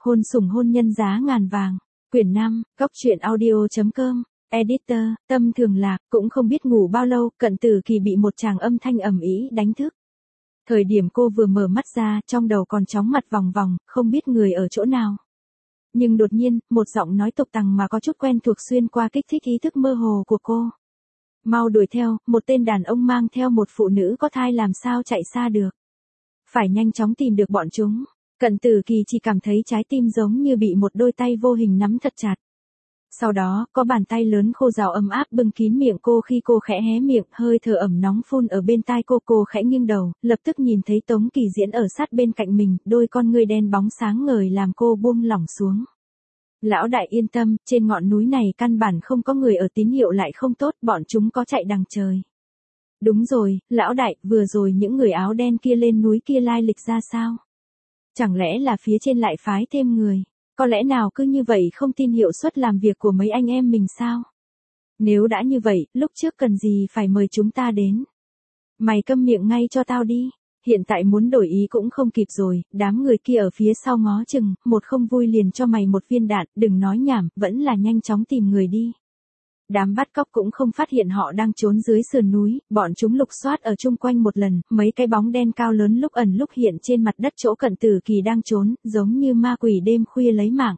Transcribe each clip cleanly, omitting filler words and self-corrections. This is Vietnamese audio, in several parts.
Hôn sủng hôn nhân giá ngàn vàng. Quyển 5, Cóc truyện audio.com. Editor, Tâm Thường Lạc, cũng không biết ngủ bao lâu, Cận Tử Kỳ bị một tràng âm thanh ầm ĩ đánh thức. Thời điểm cô vừa mở mắt ra, trong đầu còn chóng mặt vòng vòng, không biết người ở chỗ nào. Nhưng đột nhiên, một giọng nói tục tằng mà có chút quen thuộc xuyên qua kích thích ý thức mơ hồ của cô. Mau đuổi theo, một tên đàn ông mang theo một phụ nữ có thai làm sao chạy xa được. Phải nhanh chóng tìm được bọn chúng. Cận Tử Kỳ chỉ cảm thấy trái tim giống như bị một đôi tay vô hình nắm thật chặt. Sau đó, có bàn tay lớn khô ráo ấm áp bưng kín miệng cô khi cô khẽ hé miệng, hơi thở ẩm nóng phun ở bên tai cô khẽ nghiêng đầu, lập tức nhìn thấy Tống Kỳ Diễn ở sát bên cạnh mình, đôi con ngươi đen bóng sáng ngời làm cô buông lỏng xuống. Lão đại yên tâm, trên ngọn núi này căn bản không có người ở, tín hiệu lại không tốt, bọn chúng có chạy đằng trời. Đúng rồi, lão đại, vừa rồi những người áo đen kia lên núi kia lai lịch ra sao? Chẳng lẽ là phía trên lại phái thêm người? Có lẽ nào cứ như vậy không tin hiệu suất làm việc của mấy anh em mình sao? Nếu đã như vậy, lúc trước cần gì phải mời chúng ta đến? Mày câm miệng ngay cho tao đi. Hiện tại muốn đổi ý cũng không kịp rồi, đám người kia ở phía sau ngó chừng, một không vui liền cho mày một viên đạn, đừng nói nhảm, vẫn là nhanh chóng tìm người đi. Đám bắt cóc cũng không phát hiện họ đang trốn dưới sườn núi, bọn chúng lục soát ở chung quanh một lần, mấy cái bóng đen cao lớn lúc ẩn lúc hiện trên mặt đất chỗ Cận Tử Kỳ đang trốn, giống như ma quỷ đêm khuya lấy mạng.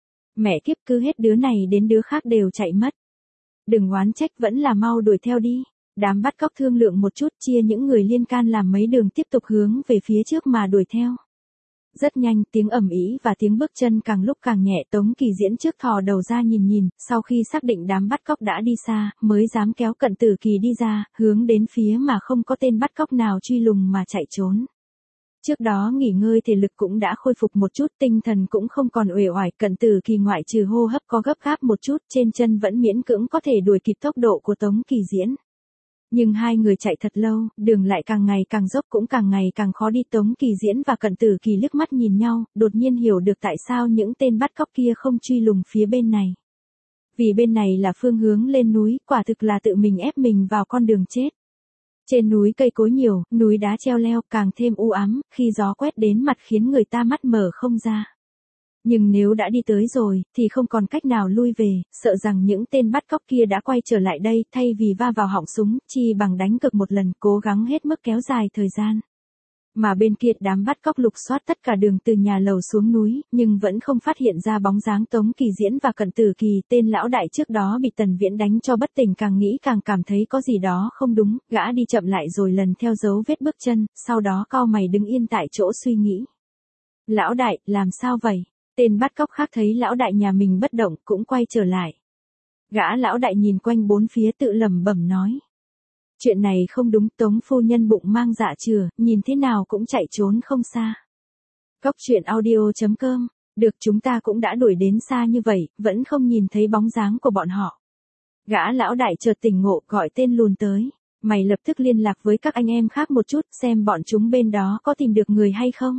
Mẹ kiếp, cứ hết đứa này đến đứa khác đều chạy mất. Đừng oán trách, vẫn là mau đuổi theo đi. Đám bắt cóc thương lượng một chút, chia những người liên can làm mấy đường tiếp tục hướng về phía trước mà đuổi theo. Rất nhanh, tiếng ầm ĩ và tiếng bước chân càng lúc càng nhẹ. Tống Kỳ Diễn trước thò đầu ra nhìn, sau khi xác định đám bắt cóc đã đi xa, mới dám kéo Cận Tử Kỳ đi ra, hướng đến phía mà không có tên bắt cóc nào truy lùng mà chạy trốn. Trước đó nghỉ ngơi thể lực cũng đã khôi phục một chút, tinh thần cũng không còn uể oải, Cận Tử Kỳ ngoại trừ hô hấp có gấp gáp một chút, trên chân vẫn miễn cưỡng có thể đuổi kịp tốc độ của Tống Kỳ Diễn. Nhưng hai người chạy thật lâu, đường lại càng ngày càng dốc cũng càng ngày càng khó đi. Tống Kỳ Diễn và Cận Tử Kỳ liếc mắt nhìn nhau, đột nhiên hiểu được tại sao những tên bắt cóc kia không truy lùng phía bên này. Vì bên này là phương hướng lên núi, quả thực là tự mình ép mình vào con đường chết. Trên núi cây cối nhiều, núi đá treo leo càng thêm u ám, khi gió quét đến mặt khiến người ta mắt mở không ra. Nhưng nếu đã đi tới rồi, thì không còn cách nào lui về, sợ rằng những tên bắt cóc kia đã quay trở lại đây, thay vì va vào họng súng, chi bằng đánh cược một lần, cố gắng hết mức kéo dài thời gian. Mà bên kia đám bắt cóc lục soát tất cả đường từ nhà lầu xuống núi, nhưng vẫn không phát hiện ra bóng dáng Tống Kỳ Diễn và Cận Tử Kỳ. Tên lão đại trước đó bị Tần Viễn đánh cho bất tỉnh, càng nghĩ càng cảm thấy có gì đó không đúng, gã đi chậm lại rồi lần theo dấu vết bước chân, sau đó cau mày đứng yên tại chỗ suy nghĩ. Lão đại, làm sao vậy? Tên bắt cóc khác thấy lão đại nhà mình bất động cũng quay trở lại. Gã lão đại nhìn quanh bốn phía tự lẩm bẩm nói. Chuyện này không đúng, Tống phu nhân bụng mang dạ chửa, nhìn thế nào cũng chạy trốn không xa. Cóc truyện audio.com. Được, chúng ta cũng đã đuổi đến xa như vậy, vẫn không nhìn thấy bóng dáng của bọn họ. Gã lão đại chợt tỉnh ngộ, gọi tên lùn tới. Mày lập tức liên lạc với các anh em khác một chút, xem bọn chúng bên đó có tìm được người hay không.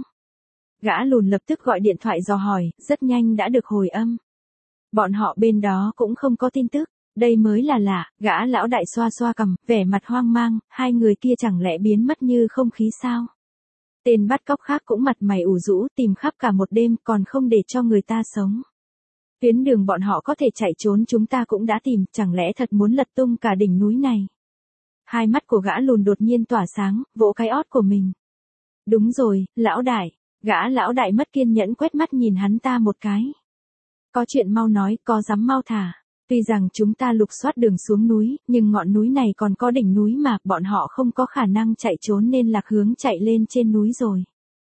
Gã lùn lập tức gọi điện thoại dò hỏi, rất nhanh đã được hồi âm. Bọn họ bên đó cũng không có tin tức, đây mới là lạ. Gã lão đại xoa xoa cằm, vẻ mặt hoang mang, hai người kia chẳng lẽ biến mất như không khí sao? Tên bắt cóc khác cũng mặt mày ủ rũ, tìm khắp cả một đêm còn không để cho người ta sống. Tuyến đường bọn họ có thể chạy trốn chúng ta cũng đã tìm, chẳng lẽ thật muốn lật tung cả đỉnh núi này? Hai mắt của gã lùn đột nhiên tỏa sáng, vỗ cái ót của mình. Đúng rồi, lão đại. Gã lão đại mất kiên nhẫn quét mắt nhìn hắn ta một cái. Có chuyện mau nói, có dám mau thả. Tuy rằng chúng ta lục soát đường xuống núi, nhưng ngọn núi này còn có đỉnh núi mà, bọn họ không có khả năng chạy trốn nên lạc hướng chạy lên trên núi rồi.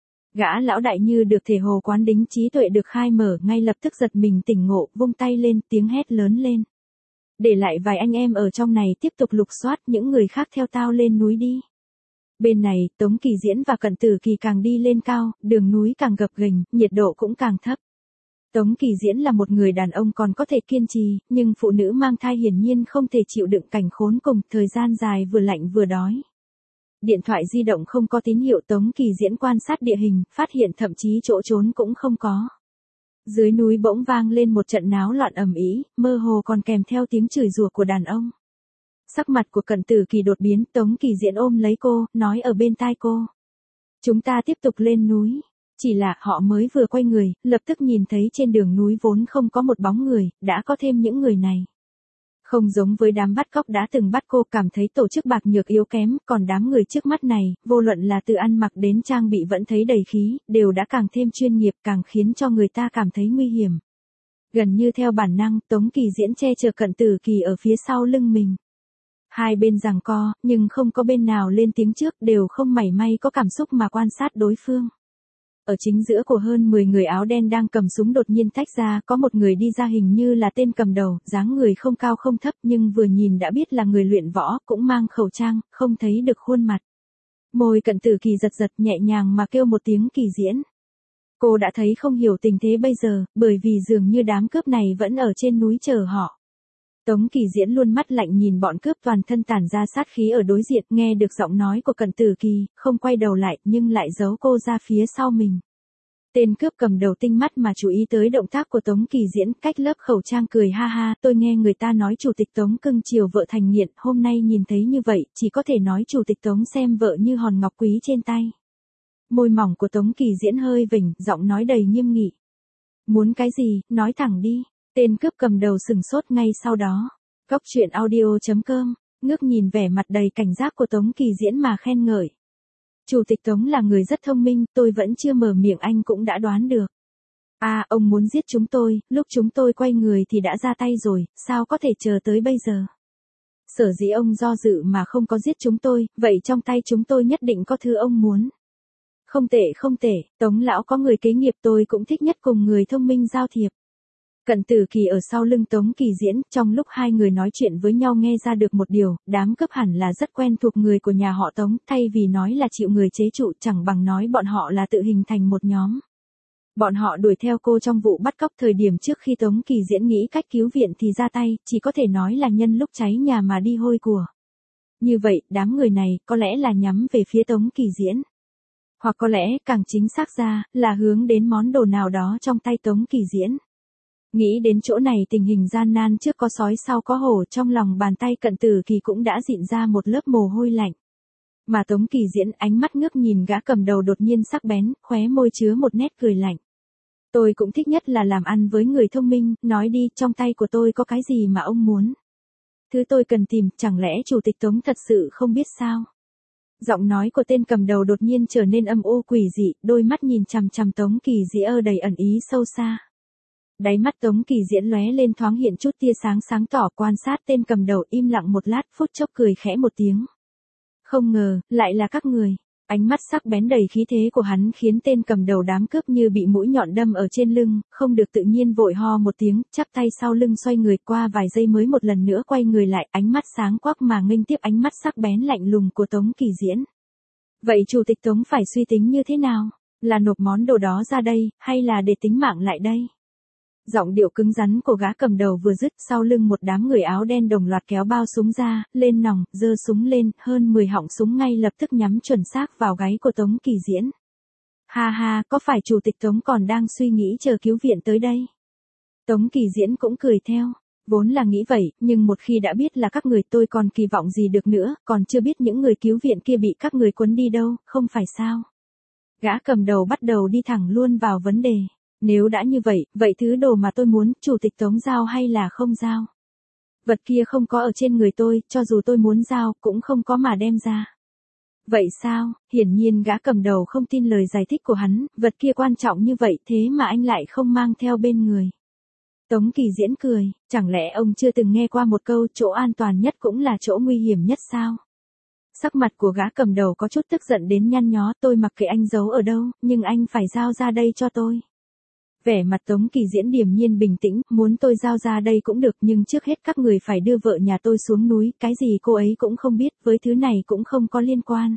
Gã lão đại như được thể hồ quán đính, trí tuệ được khai mở, ngay lập tức giật mình tỉnh ngộ, vung tay lên, tiếng hét lớn lên. Để lại vài anh em ở trong này tiếp tục lục soát, những người khác theo tao lên núi đi. Bên này, Tống Kỳ Diễn và Cận Tử Kỳ càng đi lên cao, đường núi càng gập ghềnh, nhiệt độ cũng càng thấp. Tống Kỳ Diễn là một người đàn ông còn có thể kiên trì, nhưng phụ nữ mang thai hiển nhiên không thể chịu đựng cảnh khốn cùng, thời gian dài vừa lạnh vừa đói. Điện thoại di động không có tín hiệu. Tống Kỳ Diễn quan sát địa hình, phát hiện thậm chí chỗ trốn cũng không có. Dưới núi bỗng vang lên một trận náo loạn ầm ĩ, mơ hồ còn kèm theo tiếng chửi rủa của đàn ông. Sắc mặt của Cận Tử Kỳ đột biến, Tống Kỳ Diễn ôm lấy cô, nói ở bên tai cô. Chúng ta tiếp tục lên núi. Chỉ là họ mới vừa quay người, lập tức nhìn thấy trên đường núi vốn không có một bóng người, đã có thêm những người này. Không giống với đám bắt cóc đã từng bắt cô, cảm thấy tổ chức bạc nhược yếu kém, còn đám người trước mắt này, vô luận là từ ăn mặc đến trang bị vẫn thấy đầy khí, đều đã càng thêm chuyên nghiệp, càng khiến cho người ta cảm thấy nguy hiểm. Gần như theo bản năng, Tống Kỳ Diễn che chở Cận Tử Kỳ ở phía sau lưng mình. Hai bên giằng co, nhưng không có bên nào lên tiếng trước, đều không mảy may có cảm xúc mà quan sát đối phương. Ở chính giữa của hơn 10 người áo đen đang cầm súng đột nhiên tách ra, có một người đi ra hình như là tên cầm đầu, dáng người không cao không thấp nhưng vừa nhìn đã biết là người luyện võ, cũng mang khẩu trang, không thấy được khuôn mặt. Môi Cận Tử Kỳ giật giật nhẹ nhàng mà kêu một tiếng Kỳ Diễn. Cô đã thấy không hiểu tình thế bây giờ, bởi vì dường như đám cướp này vẫn ở trên núi chờ họ. Tống Kỳ Diễn luôn mắt lạnh nhìn bọn cướp toàn thân tản ra sát khí ở đối diện, nghe được giọng nói của Cận Tử Kỳ, không quay đầu lại nhưng lại giấu cô ra phía sau mình. Tên cướp cầm đầu tinh mắt mà chú ý tới động tác của Tống Kỳ Diễn, cách lớp khẩu trang cười ha ha, tôi nghe người ta nói chủ tịch Tống cưng chiều vợ thành nghiện, hôm nay nhìn thấy như vậy, chỉ có thể nói chủ tịch Tống xem vợ như hòn ngọc quý trên tay. Môi mỏng của Tống Kỳ Diễn hơi vểnh, giọng nói đầy nghiêm nghị. Muốn cái gì, nói thẳng đi. Tên cướp cầm đầu sừng sốt ngay sau đó. Cóc truyện audio.com, ngước nhìn vẻ mặt đầy cảnh giác của Tống Kỳ Diễn mà khen ngợi. Chủ tịch Tống là người rất thông minh, tôi vẫn chưa mở miệng anh cũng đã đoán được. À, ông muốn giết chúng tôi, lúc chúng tôi quay người thì đã ra tay rồi, sao có thể chờ tới bây giờ? Sở dĩ ông do dự mà không có giết chúng tôi, vậy trong tay chúng tôi nhất định có thứ ông muốn. Không tệ không tệ, Tống lão có người kế nghiệp, tôi cũng thích nhất cùng người thông minh giao thiệp. Cận Tử Kỳ ở sau lưng Tống Kỳ Diễn, trong lúc hai người nói chuyện với nhau nghe ra được một điều, đám cướp hẳn là rất quen thuộc người của nhà họ Tống, thay vì nói là chịu người chế trụ chẳng bằng nói bọn họ là tự hình thành một nhóm. Bọn họ đuổi theo cô trong vụ bắt cóc thời điểm trước khi Tống Kỳ Diễn nghĩ cách cứu viện thì ra tay, chỉ có thể nói là nhân lúc cháy nhà mà đi hôi của. Như vậy, đám người này, có lẽ là nhắm về phía Tống Kỳ Diễn. Hoặc có lẽ, càng chính xác ra, là hướng đến món đồ nào đó trong tay Tống Kỳ Diễn. Nghĩ đến chỗ này tình hình gian nan trước có sói sau có hổ, trong lòng bàn tay Cận Tử Kỳ cũng đã dịn ra một lớp mồ hôi lạnh. Mà Tống Kỳ Diễn ánh mắt ngước nhìn gã cầm đầu đột nhiên sắc bén, khóe môi chứa một nét cười lạnh. Tôi cũng thích nhất là làm ăn với người thông minh, nói đi, trong tay của tôi có cái gì mà ông muốn? Thứ tôi cần tìm, chẳng lẽ chủ tịch Tống thật sự không biết sao? Giọng nói của tên cầm đầu đột nhiên trở nên âm u quỷ dị, đôi mắt nhìn chằm chằm Tống Kỳ Diễn đầy ẩn ý sâu xa. Đáy mắt Tống Kỳ Diễn lóe lên thoáng hiện chút tia sáng sáng tỏ, quan sát tên cầm đầu im lặng một lát, phút chốc cười khẽ một tiếng. Không ngờ, lại là các người. Ánh mắt sắc bén đầy khí thế của hắn khiến tên cầm đầu đám cướp như bị mũi nhọn đâm ở trên lưng, không được tự nhiên vội ho một tiếng, chắp tay sau lưng xoay người, qua vài giây mới một lần nữa quay người lại, ánh mắt sáng quắc mà nghênh tiếp ánh mắt sắc bén lạnh lùng của Tống Kỳ Diễn. Vậy chủ tịch Tống phải suy tính như thế nào? Là nộp món đồ đó ra đây, hay là để tính mạng lại đây? Giọng điệu cứng rắn của gã cầm đầu vừa dứt, sau lưng một đám người áo đen đồng loạt kéo bao súng ra, lên nòng, giơ súng lên, hơn 10 họng súng ngay lập tức nhắm chuẩn xác vào gáy của Tống Kỳ Diễn. Ha ha, có phải chủ tịch Tống còn đang suy nghĩ chờ cứu viện tới đây? Tống Kỳ Diễn cũng cười theo. Vốn là nghĩ vậy, nhưng một khi đã biết là các người, tôi còn kỳ vọng gì được nữa, còn chưa biết những người cứu viện kia bị các người cuốn đi đâu, không phải sao? Gã cầm đầu bắt đầu đi thẳng luôn vào vấn đề. Nếu đã như vậy, vậy thứ đồ mà tôi muốn, chủ tịch Tống giao hay là không giao? Vật kia không có ở trên người tôi, cho dù tôi muốn giao, cũng không có mà đem ra. Vậy sao? Hiển nhiên gã cầm đầu không tin lời giải thích của hắn, vật kia quan trọng như vậy thế mà anh lại không mang theo bên người. Tống Kỳ Diễn cười, chẳng lẽ ông chưa từng nghe qua một câu chỗ an toàn nhất cũng là chỗ nguy hiểm nhất sao? Sắc mặt của gã cầm đầu có chút tức giận đến nhăn nhó, tôi mặc kệ anh giấu ở đâu, nhưng anh phải giao ra đây cho tôi. Vẻ mặt Tống Kỳ Diễn điềm nhiên bình tĩnh, muốn tôi giao ra đây cũng được, nhưng trước hết các người phải đưa vợ nhà tôi xuống núi, cái gì cô ấy cũng không biết, với thứ này cũng không có liên quan.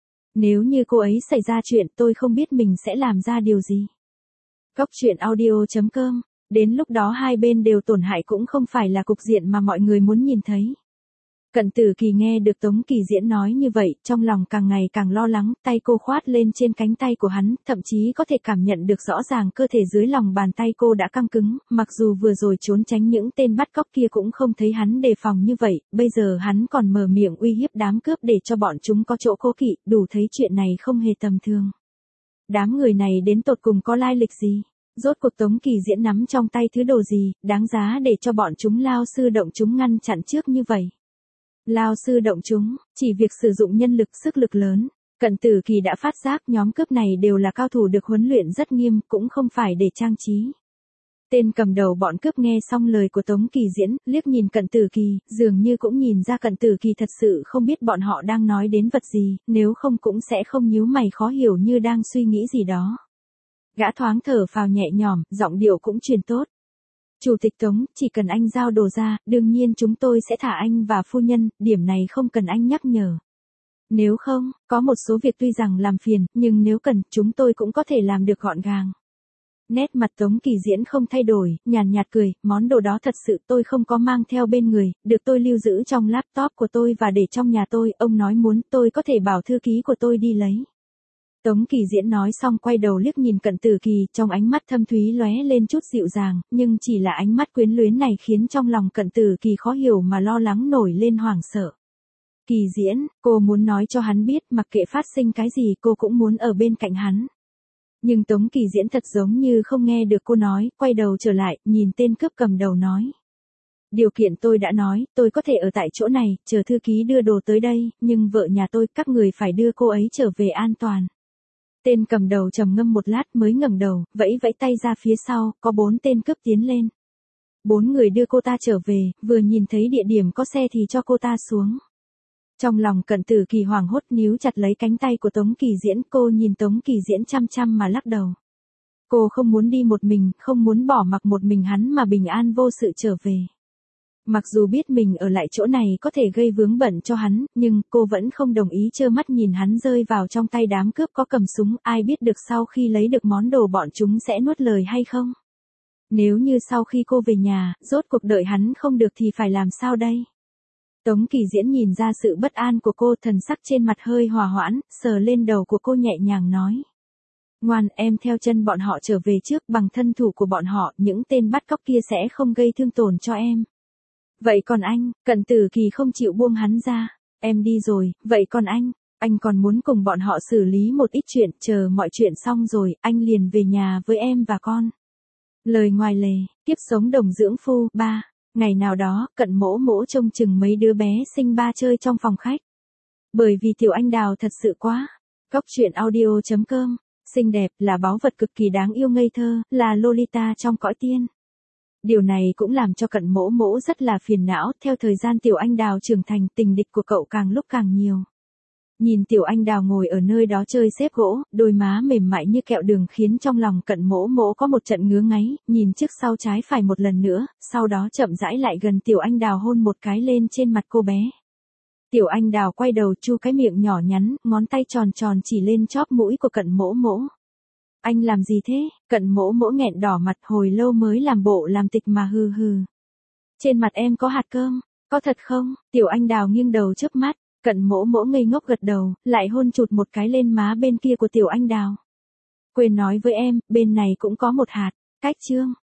Nếu như cô ấy xảy ra chuyện, tôi không biết mình sẽ làm ra điều gì. Cóc truyện audio.com, đến lúc đó hai bên đều tổn hại cũng không phải là cục diện mà mọi người muốn nhìn thấy. Cận Tử Kỳ nghe được Tống Kỳ Diễn nói như vậy, trong lòng càng ngày càng lo lắng, tay cô khoát lên trên cánh tay của hắn, thậm chí có thể cảm nhận được rõ ràng cơ thể dưới lòng bàn tay cô đã căng cứng, mặc dù vừa rồi trốn tránh những tên bắt cóc kia cũng không thấy hắn đề phòng như vậy, bây giờ hắn còn mở miệng uy hiếp đám cướp để cho bọn chúng có chỗ cố kỵ, đủ thấy chuyện này không hề tầm thường. đám người này đến tột cùng có lai lịch gì? Rốt cuộc Tống Kỳ Diễn nắm trong tay thứ đồ gì, đáng giá để cho bọn chúng lao sư động chúng ngăn chặn trước như vậy. Lao sư động chúng, chỉ việc sử dụng nhân lực sức lực lớn. Cận Tử Kỳ đã phát giác nhóm cướp này đều là cao thủ được huấn luyện rất nghiêm, cũng không phải để trang trí. Tên cầm đầu bọn cướp nghe xong lời của Tống Kỳ Diễn, liếc nhìn Cận Tử Kỳ, dường như cũng nhìn ra Cận Tử Kỳ thật sự không biết bọn họ đang nói đến vật gì, nếu không cũng sẽ không nhíu mày khó hiểu như đang suy nghĩ gì đó. Gã thoáng thở phào nhẹ nhõm, giọng điệu cũng truyền tốt. Chủ tịch Tống, chỉ cần anh giao đồ ra, đương nhiên chúng tôi sẽ thả anh và phu nhân, điểm này không cần anh nhắc nhở. Nếu không, có một số việc tuy rằng làm phiền, nhưng nếu cần, chúng tôi cũng có thể làm được gọn gàng. Nét mặt Tống Kỳ Diễn không thay đổi, nhàn nhạt cười, món đồ đó thật sự tôi không có mang theo bên người, được tôi lưu giữ trong laptop của tôi và để trong nhà tôi, ông nói muốn tôi có thể bảo thư ký của tôi đi lấy. Tống Kỳ Diễn nói xong quay đầu liếc nhìn Cận Tử Kỳ, trong ánh mắt thâm thúy lóe lên chút dịu dàng, nhưng chỉ là ánh mắt quyến luyến này khiến trong lòng Cận Tử Kỳ khó hiểu mà lo lắng nổi lên hoảng sợ. Kỳ Diễn, cô muốn nói cho hắn biết mặc kệ phát sinh cái gì cô cũng muốn ở bên cạnh hắn. Nhưng Tống Kỳ Diễn thật giống như không nghe được cô nói, quay đầu trở lại, nhìn tên cướp cầm đầu nói. Điều kiện tôi đã nói, tôi có thể ở tại chỗ này, chờ thư ký đưa đồ tới đây, nhưng vợ nhà tôi, các người phải đưa cô ấy trở về an toàn. Tên cầm đầu trầm ngâm một lát mới ngẩng đầu, vẫy vẫy tay ra phía sau, có 4 tên cướp tiến lên. 4 người đưa cô ta trở về, vừa nhìn thấy địa điểm có xe thì cho cô ta xuống. Trong lòng Cận Tử Kỳ hoảng hốt níu chặt lấy cánh tay của Tống Kỳ Diễn, cô nhìn Tống Kỳ Diễn chăm chăm mà lắc đầu. Cô không muốn đi một mình, không muốn bỏ mặc một mình hắn mà bình an vô sự trở về. Mặc dù biết mình ở lại chỗ này có thể gây vướng bận cho hắn, nhưng cô vẫn không đồng ý trơ mắt nhìn hắn rơi vào trong tay đám cướp có cầm súng, ai biết được sau khi lấy được món đồ bọn chúng sẽ nuốt lời hay không. Nếu như sau khi cô về nhà, rốt cuộc đợi hắn không được thì phải làm sao đây? Tống Kỳ Diễn nhìn ra sự bất an của cô, thần sắc trên mặt hơi hòa hoãn, sờ lên đầu của cô nhẹ nhàng nói. Ngoan, em theo chân bọn họ trở về trước, bằng thân thủ của bọn họ, những tên bắt cóc kia sẽ không gây thương tổn cho em. Vậy còn anh? Cận Tử Kỳ không chịu buông hắn ra. Em đi rồi, vậy còn anh còn muốn cùng bọn họ xử lý một ít chuyện, chờ mọi chuyện xong rồi, anh liền về nhà với em và con. Lời ngoài lề, kiếp sống đồng dưỡng phu, 3. Ngày nào đó, Cận Mỗ Mỗ trông chừng mấy đứa bé sinh ba chơi trong phòng khách. Bởi vì Tiểu Anh Đào thật sự quá. Coctruyện.audio.com, xinh đẹp, là báu vật cực kỳ đáng yêu ngây thơ, là Lolita trong cõi tiên. Điều này cũng làm cho Cận Mỗ Mỗ rất là phiền não, theo thời gian Tiểu Anh Đào trưởng thành, tình địch của cậu càng lúc càng nhiều. Nhìn Tiểu Anh Đào ngồi ở nơi đó chơi xếp gỗ, đôi má mềm mại như kẹo đường khiến trong lòng Cận Mỗ Mỗ có một trận ngứa ngáy, nhìn trước sau trái phải một lần nữa, sau đó chậm rãi lại gần Tiểu Anh Đào hôn một cái lên trên mặt cô bé. Tiểu Anh Đào quay đầu chu cái miệng nhỏ nhắn, ngón tay tròn tròn chỉ lên chóp mũi của Cận Mỗ Mỗ. Anh làm gì thế? Cận Mỗ Mỗ nghẹn đỏ mặt, hồi lâu mới làm bộ làm tịch mà hừ hừ. Trên mặt em có hạt cơm, có thật không? Tiểu Anh Đào nghiêng đầu chớp mắt, Cận Mỗ Mỗ ngây ngốc gật đầu, lại hôn chụt một cái lên má bên kia của Tiểu Anh Đào. Quên nói với em, bên này cũng có một hạt. Cách chương